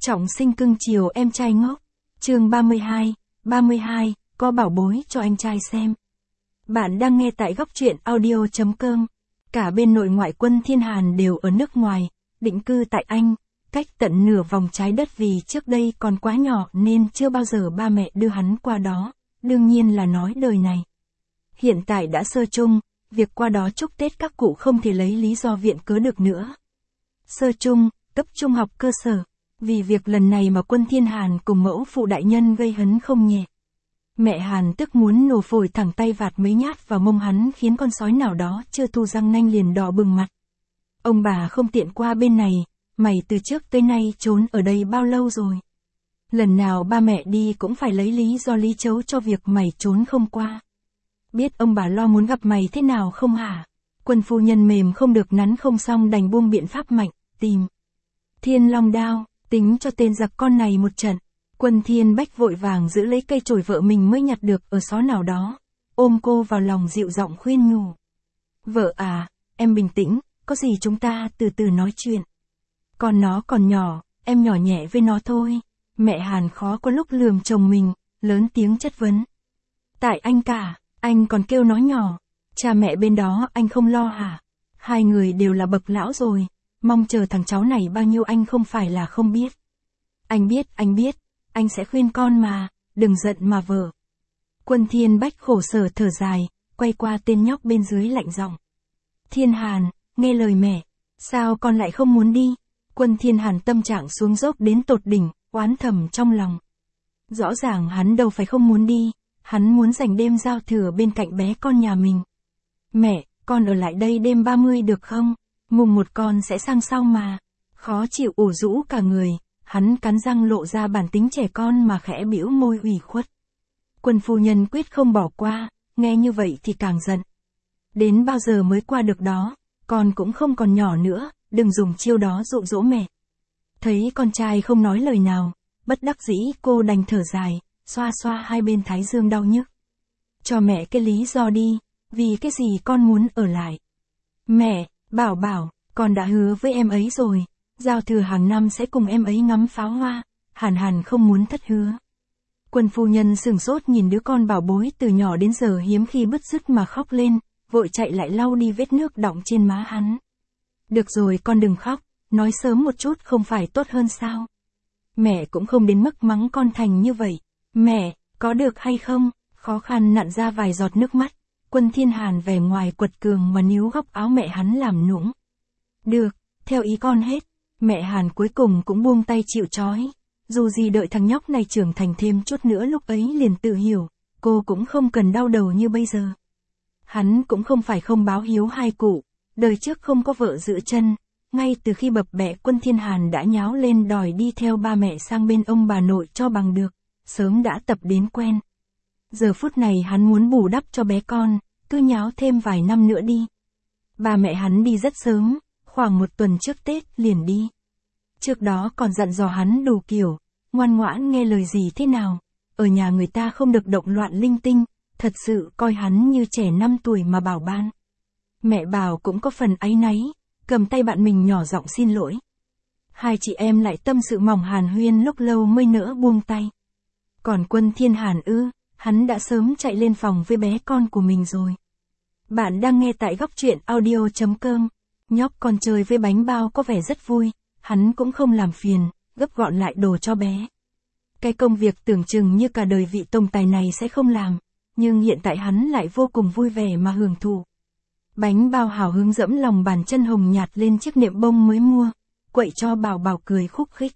Trọng sinh cưng chiều em trai ngốc. Chương 32, có bảo bối cho anh trai xem. Bạn đang nghe tại góc truyện audio.com. Cả bên nội ngoại Quân Thiên Hàn đều ở nước ngoài, định cư tại Anh, cách tận nửa vòng trái đất vì trước đây còn quá nhỏ nên chưa bao giờ ba mẹ đưa hắn qua đó, đương nhiên là nói đời này. Hiện tại đã sơ trung, việc qua đó chúc Tết các cụ không thể lấy lý do viện cớ được nữa. Sơ trung, cấp trung học cơ sở. Vì việc lần này mà Quân Thiên Hàn cùng mẫu phụ đại nhân gây hấn không nhẹ. Mẹ Hàn tức muốn nổ phổi thẳng tay vạt mấy nhát vào mông hắn khiến con sói nào đó chưa thu răng nanh liền đỏ bừng mặt. Ông bà không tiện qua bên này, mày từ trước tới nay trốn ở đây bao lâu rồi? Lần nào ba mẹ đi cũng phải lấy lý do lý chấu cho việc mày trốn không qua. Biết ông bà lo muốn gặp mày thế nào không hả? Quân phu nhân mềm không được nắn không xong đành buông biện pháp mạnh, tìm Thiên Long đao, tính cho tên giặc con này một trận. Quân Thiên Bách vội vàng giữ lấy cây chổi vợ mình mới nhặt được ở xó nào đó, ôm cô vào lòng dịu giọng khuyên nhủ. Vợ à, em bình tĩnh, có gì chúng ta từ từ nói chuyện. Con nó còn nhỏ, em nhỏ nhẹ với nó thôi. Mẹ Hàn khó có lúc lườm chồng mình, lớn tiếng chất vấn. Tại anh cả, anh còn kêu nó nhỏ, cha mẹ bên đó anh không lo hả? Hai người đều là bậc lão rồi, mong chờ thằng cháu này bao nhiêu anh không phải là không biết. Anh biết, anh sẽ khuyên con mà, đừng giận mà vợ. Quân Thiên Bách khổ sở thở dài, quay qua tên nhóc bên dưới lạnh giọng. Thiên Hàn, nghe lời mẹ, sao con lại không muốn đi? Quân Thiên Hàn tâm trạng xuống dốc đến tột đỉnh, oán thầm trong lòng. Rõ ràng hắn đâu phải không muốn đi, hắn muốn dành đêm giao thừa bên cạnh bé con nhà mình. Mẹ, con ở lại đây đêm 30 được không? Mùng một con sẽ sang sau mà. Khó chịu ủ rũ cả người, hắn cắn răng lộ ra bản tính trẻ con mà khẽ bĩu môi ủy khuất. Quân phu nhân quyết không bỏ qua, nghe như vậy thì càng giận. Đến bao giờ mới qua được đó, con cũng không còn nhỏ nữa, đừng dùng chiêu đó dụ dỗ mẹ. Thấy con trai không nói lời nào, bất đắc dĩ cô đành thở dài, xoa xoa hai bên thái dương đau nhức. Cho mẹ cái lý do đi, vì cái gì con muốn ở lại. Mẹ, bảo, con đã hứa với em ấy rồi, giao thừa hàng năm sẽ cùng em ấy ngắm pháo hoa, Hàn không muốn thất hứa. Quân phu nhân sửng sốt nhìn đứa con bảo bối từ nhỏ đến giờ hiếm khi bứt rứt mà khóc lên, vội chạy lại lau đi vết nước đọng trên má hắn. Được rồi con đừng khóc, nói sớm một chút không phải tốt hơn sao? Mẹ cũng không đến mức mắng con thành như vậy. Mẹ, có được hay không? Khó khăn nặn ra vài giọt nước mắt. Quân Thiên Hàn vẻ ngoài quật cường mà níu góc áo mẹ hắn làm nũng. Được, theo ý con hết. Mẹ Hàn cuối cùng cũng buông tay chịu trói. Dù gì đợi thằng nhóc này trưởng thành thêm chút nữa lúc ấy liền tự hiểu, cô cũng không cần đau đầu như bây giờ. Hắn cũng không phải không báo hiếu hai cụ, đời trước không có vợ giữ chân, ngay từ khi bập bẹ Quân Thiên Hàn đã nháo lên đòi đi theo ba mẹ sang bên ông bà nội cho bằng được, sớm đã tập đến quen. Giờ phút này hắn muốn bù đắp cho bé con, cứ nháo thêm vài năm nữa đi. Ba mẹ hắn đi rất sớm, khoảng một tuần trước Tết liền đi. Trước đó còn dặn dò hắn đủ kiểu, ngoan ngoãn nghe lời gì thế nào, ở nhà người ta không được động loạn linh tinh, thật sự coi hắn như trẻ 5 tuổi mà bảo ban. Mẹ bảo cũng có phần áy náy, cầm tay bạn mình nhỏ giọng xin lỗi. Hai chị em lại tâm sự mỏng hàn huyên lúc lâu mới nỡ buông tay. Còn Quân Thiên Hàn hắn đã sớm chạy lên phòng với bé con của mình rồi. Bạn đang nghe tại góc truyện audio.com. Nhóc con chơi với bánh bao có vẻ rất vui, hắn cũng không làm phiền, gấp gọn lại đồ cho bé. Cái công việc tưởng chừng như cả đời vị tổng tài này sẽ không làm, nhưng hiện tại hắn lại vô cùng vui vẻ mà hưởng thụ. Bánh bao hào hứng dẫm lòng bàn chân hồng nhạt lên chiếc nệm bông mới mua, quậy cho Bảo cười khúc khích.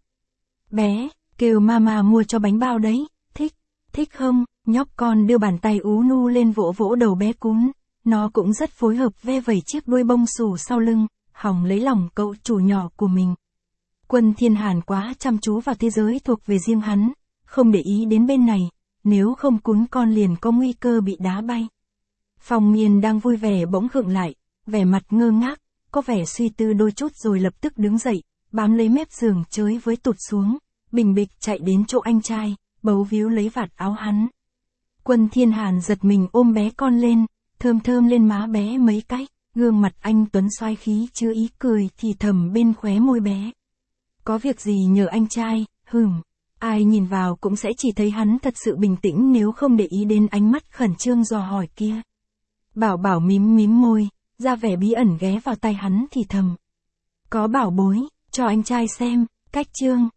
Bé, kêu mama mua cho bánh bao đấy, thích không? Nhóc con đưa bàn tay ú nu lên vỗ vỗ đầu bé cún, nó cũng rất phối hợp ve vẩy chiếc đuôi bông xù sau lưng, hòng lấy lòng cậu chủ nhỏ của mình. Quân Thiên Hàn quá chăm chú vào thế giới thuộc về riêng hắn, không để ý đến bên này, nếu không cún con liền có nguy cơ bị đá bay. Phong Miên đang vui vẻ bỗng khựng lại, vẻ mặt ngơ ngác, có vẻ suy tư đôi chút rồi lập tức đứng dậy, bám lấy mép giường chới với tụt xuống, bình bịch chạy đến chỗ anh trai, bấu víu lấy vạt áo hắn. Quân Thiên Hàn giật mình ôm bé con lên, thơm lên má bé mấy cái, gương mặt anh tuấn xoái khí chứa ý cười thì thầm bên khóe môi bé. Có việc gì nhờ anh trai, Ai nhìn vào cũng sẽ chỉ thấy hắn thật sự bình tĩnh nếu không để ý đến ánh mắt khẩn trương dò hỏi kia. Bảo Bảo mím mím môi, ra vẻ bí ẩn ghé vào tai hắn thì thầm. Có bảo bối, cho anh trai xem, cách chương.